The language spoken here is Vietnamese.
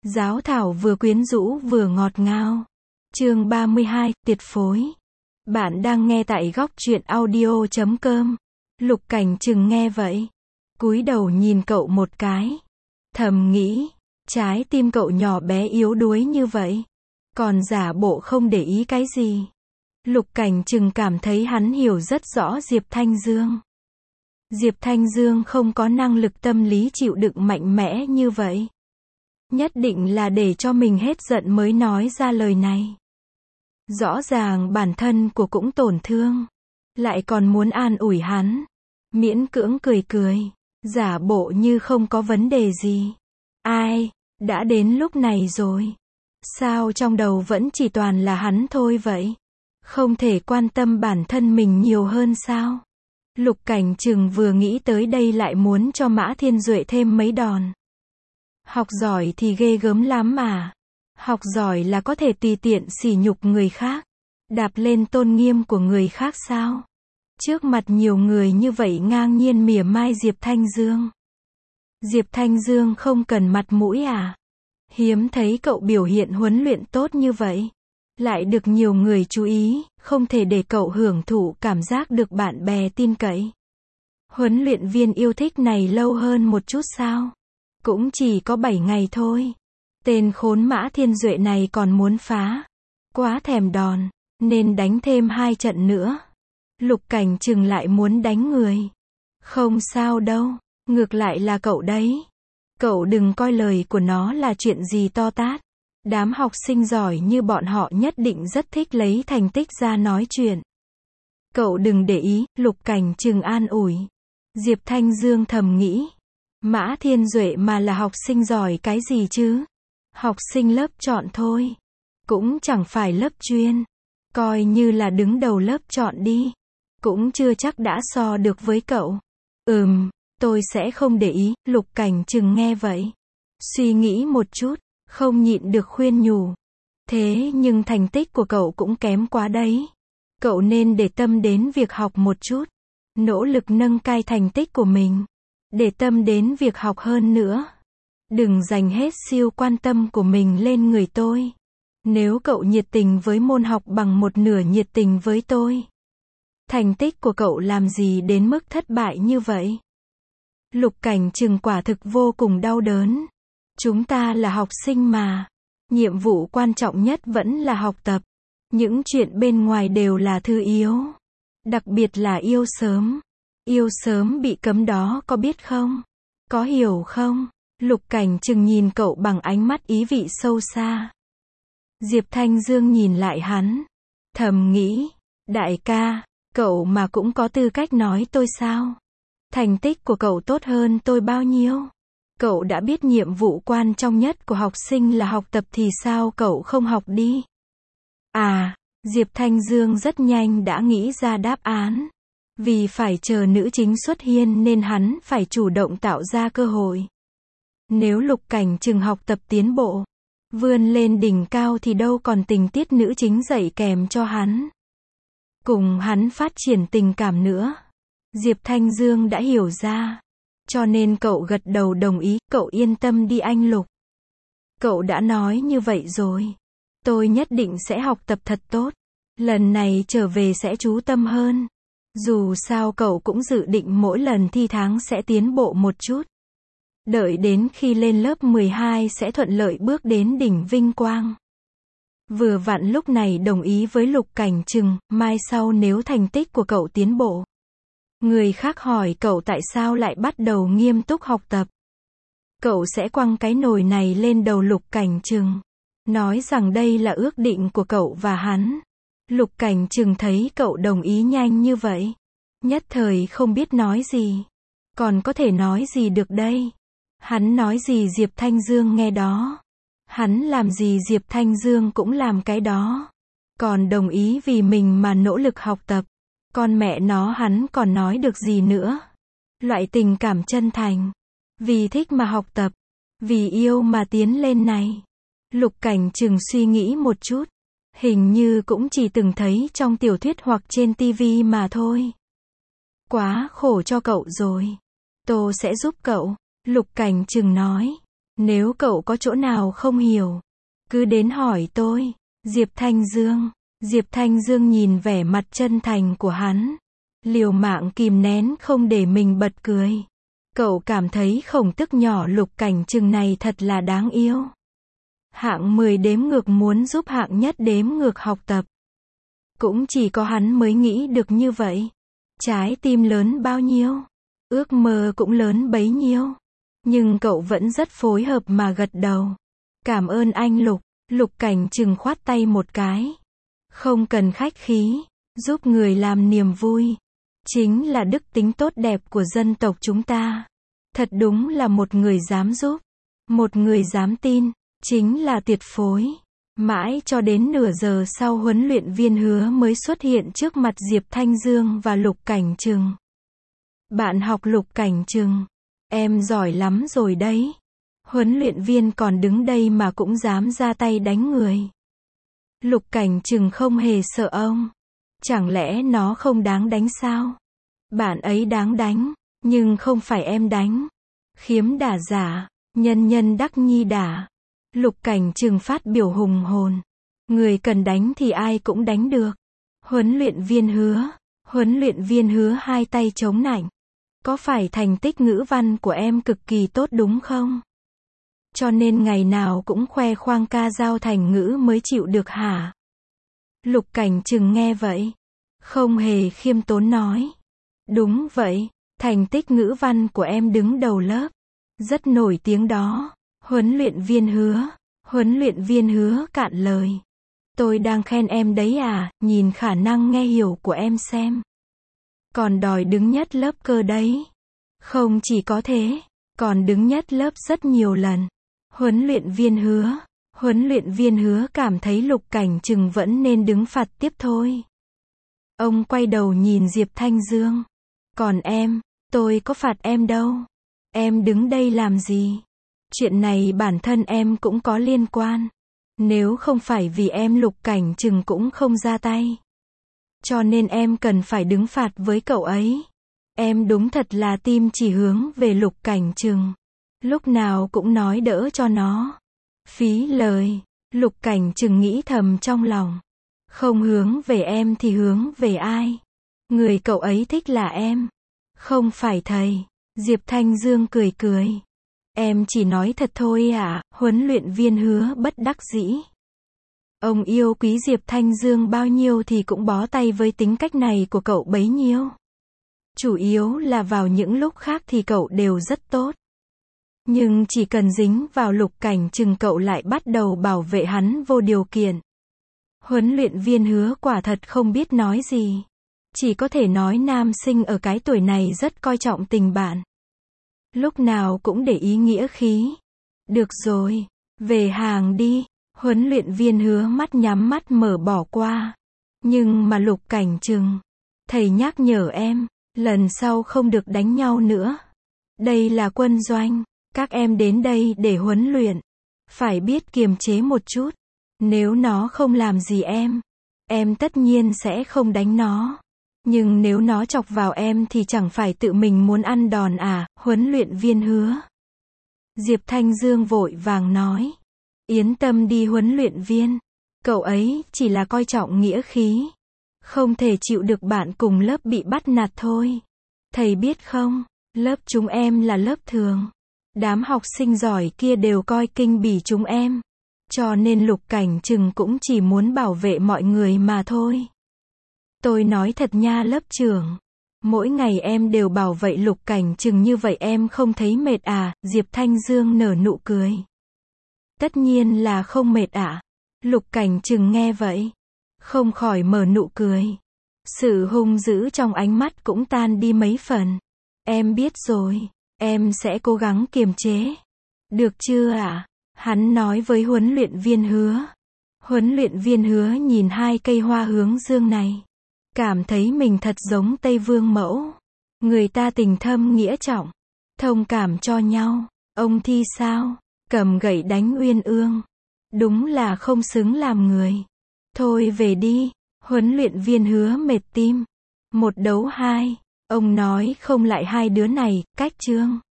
Giáo thảo vừa quyến rũ vừa ngọt ngào. Chương 32, tuyệt phối. Bạn đang nghe tại góc truyện audio.com. Lục Cảnh Trừng nghe vậy, cúi đầu nhìn cậu một cái, thầm nghĩ, trái tim cậu nhỏ bé yếu đuối như vậy, còn giả bộ không để ý cái gì. Lục Cảnh Trừng cảm thấy hắn hiểu rất rõ Diệp Thanh Dương. Diệp Thanh Dương không có năng lực tâm lý chịu đựng mạnh mẽ như vậy. Nhất định là để cho mình hết giận mới nói ra lời này. Rõ ràng bản thân của cũng tổn thương, lại còn muốn an ủi hắn. Miễn cưỡng cười cười, giả bộ như không có vấn đề gì. Ai, đã đến lúc này rồi. Sao trong đầu vẫn chỉ toàn là hắn thôi vậy? Không thể quan tâm bản thân mình nhiều hơn sao? Lục Cảnh Trừng vừa nghĩ tới đây lại muốn cho Mã Thiên Duệ thêm mấy đòn. Học giỏi thì ghê gớm lắm mà. Học giỏi là có thể tùy tiện sỉ nhục người khác, đạp lên tôn nghiêm của người khác sao? Trước mặt nhiều người như vậy ngang nhiên mỉa mai Diệp Thanh Dương. Diệp Thanh Dương không cần mặt mũi à? Hiếm thấy cậu biểu hiện huấn luyện tốt như vậy, lại được nhiều người chú ý, không thể để cậu hưởng thụ cảm giác được bạn bè tin cậy. Huấn luyện viên yêu thích này lâu hơn một chút sao? Cũng chỉ có 7 ngày thôi. Tên khốn Mã Thiên Duệ này còn muốn phá. Quá thèm đòn, nên đánh thêm 2 trận nữa. Lục Cảnh Trừng lại muốn đánh người. Không sao đâu, ngược lại là cậu đấy. Cậu đừng coi lời của nó là chuyện gì to tát. Đám học sinh giỏi như bọn họ nhất định rất thích lấy thành tích ra nói chuyện. Cậu đừng để ý, Lục Cảnh Trừng an ủi. Diệp Thanh Dương thầm nghĩ. Mã Thiên Duệ mà là học sinh giỏi cái gì chứ? Học sinh lớp chọn thôi. Cũng chẳng phải lớp chuyên. Coi như là đứng đầu lớp chọn đi. Cũng chưa chắc đã so được với cậu. Tôi sẽ không để ý. Lục Cảnh Trừng nghe vậy, suy nghĩ một chút, không nhịn được khuyên nhủ. Thế nhưng thành tích của cậu cũng kém quá đấy. Cậu nên để tâm đến việc học một chút. Nỗ lực nâng cao thành tích của mình. Để tâm đến việc học hơn nữa. Đừng dành hết siêu quan tâm của mình lên người tôi. Nếu cậu nhiệt tình với môn học bằng một nửa nhiệt tình với tôi, thành tích của cậu làm gì đến mức thất bại như vậy? Lục Cảnh Trừng quả thực vô cùng đau đớn. Chúng ta là học sinh mà. Nhiệm vụ quan trọng nhất vẫn là học tập. Những chuyện bên ngoài đều là thứ yếu. Đặc biệt là yêu sớm. Yêu sớm bị cấm đó có biết không? Có hiểu không? Lục Cảnh Trừng nhìn cậu bằng ánh mắt ý vị sâu xa. Diệp Thanh Dương nhìn lại hắn, thầm nghĩ, đại ca, cậu mà cũng có tư cách nói tôi sao? Thành tích của cậu tốt hơn tôi bao nhiêu? Cậu đã biết nhiệm vụ quan trọng nhất của học sinh là học tập thì sao cậu không học đi? Diệp Thanh Dương rất nhanh đã nghĩ ra đáp án. Vì phải chờ nữ chính xuất hiện nên hắn phải chủ động tạo ra cơ hội. Nếu Lục Cảnh Trừng học tập tiến bộ, vươn lên đỉnh cao thì đâu còn tình tiết nữ chính dạy kèm cho hắn. Cùng hắn phát triển tình cảm nữa. Diệp Thanh Dương đã hiểu ra. Cho nên cậu gật đầu đồng ý, cậu yên tâm đi anh Lục. Cậu đã nói như vậy rồi. Tôi nhất định sẽ học tập thật tốt. Lần này trở về sẽ chú tâm hơn. Dù sao cậu cũng dự định mỗi lần thi tháng sẽ tiến bộ một chút. Đợi đến khi lên lớp 12 sẽ thuận lợi bước đến đỉnh vinh quang. Vừa vặn lúc này đồng ý với Lục Cảnh Trừng, mai sau nếu thành tích của cậu tiến bộ, người khác hỏi cậu tại sao lại bắt đầu nghiêm túc học tập, cậu sẽ quăng cái nồi này lên đầu Lục Cảnh Trừng, nói rằng đây là ước định của cậu và hắn. Lục Cảnh Trừng thấy cậu đồng ý nhanh như vậy, nhất thời không biết nói gì. Còn có thể nói gì được đây? Hắn nói gì Diệp Thanh Dương nghe đó. Hắn làm gì Diệp Thanh Dương cũng làm cái đó. Còn đồng ý vì mình mà nỗ lực học tập. Con mẹ nó hắn còn nói được gì nữa? Loại tình cảm chân thành, vì thích mà học tập, vì yêu mà tiến lên này. Lục Cảnh Trừng suy nghĩ một chút. Hình như cũng chỉ từng thấy trong tiểu thuyết hoặc trên tivi mà thôi. Quá khổ cho cậu rồi. Tôi sẽ giúp cậu, Lục Cảnh Trừng nói. Nếu cậu có chỗ nào không hiểu, cứ đến hỏi tôi. Diệp Thanh Dương. Diệp Thanh Dương nhìn vẻ mặt chân thành của hắn, liều mạng kìm nén không để mình bật cười. Cậu cảm thấy khổng tức nhỏ Lục Cảnh Trừng này thật là đáng yêu. Hạng 10 đếm ngược muốn giúp hạng nhất đếm ngược học tập. Cũng chỉ có hắn mới nghĩ được như vậy. Trái tim lớn bao nhiêu, ước mơ cũng lớn bấy nhiêu. Nhưng cậu vẫn rất phối hợp mà gật đầu. Cảm ơn anh Lục. Lục Cảnh Trừng khoát tay một cái. Không cần khách khí, giúp người làm niềm vui. Chính là đức tính tốt đẹp của dân tộc chúng ta. Thật đúng là một người dám giúp, một người dám tin, chính là tuyệt phối. Mãi cho đến nửa giờ sau huấn luyện viên Hứa mới xuất hiện trước mặt Diệp Thanh Dương và Lục Cảnh Trừng. Bạn học Lục Cảnh Trừng, em giỏi lắm rồi đấy. Huấn luyện viên còn đứng đây mà cũng dám ra tay đánh người. Lục Cảnh Trừng không hề sợ ông. Chẳng lẽ nó không đáng đánh sao? Bạn ấy đáng đánh, nhưng không phải em đánh. Khiếm đả giả, nhân nhân đắc nhi đả. Lục Cảnh Trừng phát biểu hùng hồn. Người cần đánh thì ai cũng đánh được. Huấn luyện viên Hứa hai tay chống nạnh. Có phải thành tích ngữ văn của em cực kỳ tốt đúng không? Cho nên ngày nào cũng khoe khoang ca dao thành ngữ mới chịu được hả? Lục Cảnh Trừng nghe vậy, không hề khiêm tốn nói. Đúng vậy, thành tích ngữ văn của em đứng đầu lớp. Rất nổi tiếng đó. Huấn luyện viên Hứa cạn lời. Tôi đang khen em đấy à, nhìn khả năng nghe hiểu của em xem. Còn đòi đứng nhất lớp cơ đấy. Không chỉ có thế, còn đứng nhất lớp rất nhiều lần. Huấn luyện viên Hứa cảm thấy Lục Cảnh Trừng vẫn nên đứng phạt tiếp thôi. Ông quay đầu nhìn Diệp Thanh Dương. Còn em, tôi có phạt em đâu. Em đứng đây làm gì? Chuyện này bản thân em cũng có liên quan. Nếu không phải vì em Lục Cảnh Trừng cũng không ra tay. Cho nên em cần phải đứng phạt với cậu ấy. Em đúng thật là tim chỉ hướng về Lục Cảnh Trừng. Lúc nào cũng nói đỡ cho nó. Phí lời. Lục Cảnh Trừng nghĩ thầm trong lòng. Không hướng về em thì hướng về ai? Người cậu ấy thích là em, không phải thầy. Diệp Thanh Dương cười cười. Em chỉ nói thật thôi à? Huấn luyện viên Hứa bất đắc dĩ. Ông yêu quý Diệp Thanh Dương bao nhiêu thì cũng bó tay với tính cách này của cậu bấy nhiêu. Chủ yếu là vào những lúc khác thì cậu đều rất tốt. Nhưng chỉ cần dính vào Lục Cảnh Trừng cậu lại bắt đầu bảo vệ hắn vô điều kiện. Huấn luyện viên Hứa quả thật không biết nói gì. Chỉ có thể nói nam sinh ở cái tuổi này rất coi trọng tình bạn. Lúc nào cũng để ý nghĩa khí. Được rồi, về hàng đi. Huấn luyện viên Hứa mắt nhắm mắt mở bỏ qua. Nhưng mà Lục Cảnh Trừng, thầy nhắc nhở em, lần sau không được đánh nhau nữa. Đây là quân doanh, các em đến đây để huấn luyện. Phải biết kiềm chế một chút. Nếu nó không làm gì em tất nhiên sẽ không đánh nó. Nhưng nếu nó chọc vào em thì chẳng phải tự mình muốn ăn đòn à? Huấn luyện viên Hứa. Diệp Thanh Dương vội vàng nói. Yên tâm đi huấn luyện viên. Cậu ấy chỉ là coi trọng nghĩa khí. Không thể chịu được bạn cùng lớp bị bắt nạt thôi. Thầy biết không, lớp chúng em là lớp thường. Đám học sinh giỏi kia đều coi kinh bỉ chúng em. Cho nên Lục Cảnh Trừng cũng chỉ muốn bảo vệ mọi người mà thôi. Tôi nói thật nha lớp trưởng. Mỗi ngày em đều bảo vệ Lục Cảnh Trừng như vậy em không thấy mệt à? Diệp Thanh Dương nở nụ cười. Tất nhiên là không mệt ạ. Lục Cảnh Trừng nghe vậy, không khỏi mở nụ cười. Sự hung dữ trong ánh mắt cũng tan đi mấy phần. Em biết rồi, em sẽ cố gắng kiềm chế. Được chưa ạ? Hắn nói với huấn luyện viên Hứa. Huấn luyện viên Hứa nhìn hai cây hoa hướng dương này. Cảm thấy mình thật giống Tây Vương mẫu. Người ta tình thâm nghĩa trọng. Thông cảm cho nhau. Ông thì sao? Cầm gậy đánh uyên ương. Đúng là không xứng làm người. Thôi về đi. Huấn luyện viên Hứa mệt tim. 1 đấu 2. Ông nói không lại hai đứa này, cách chương.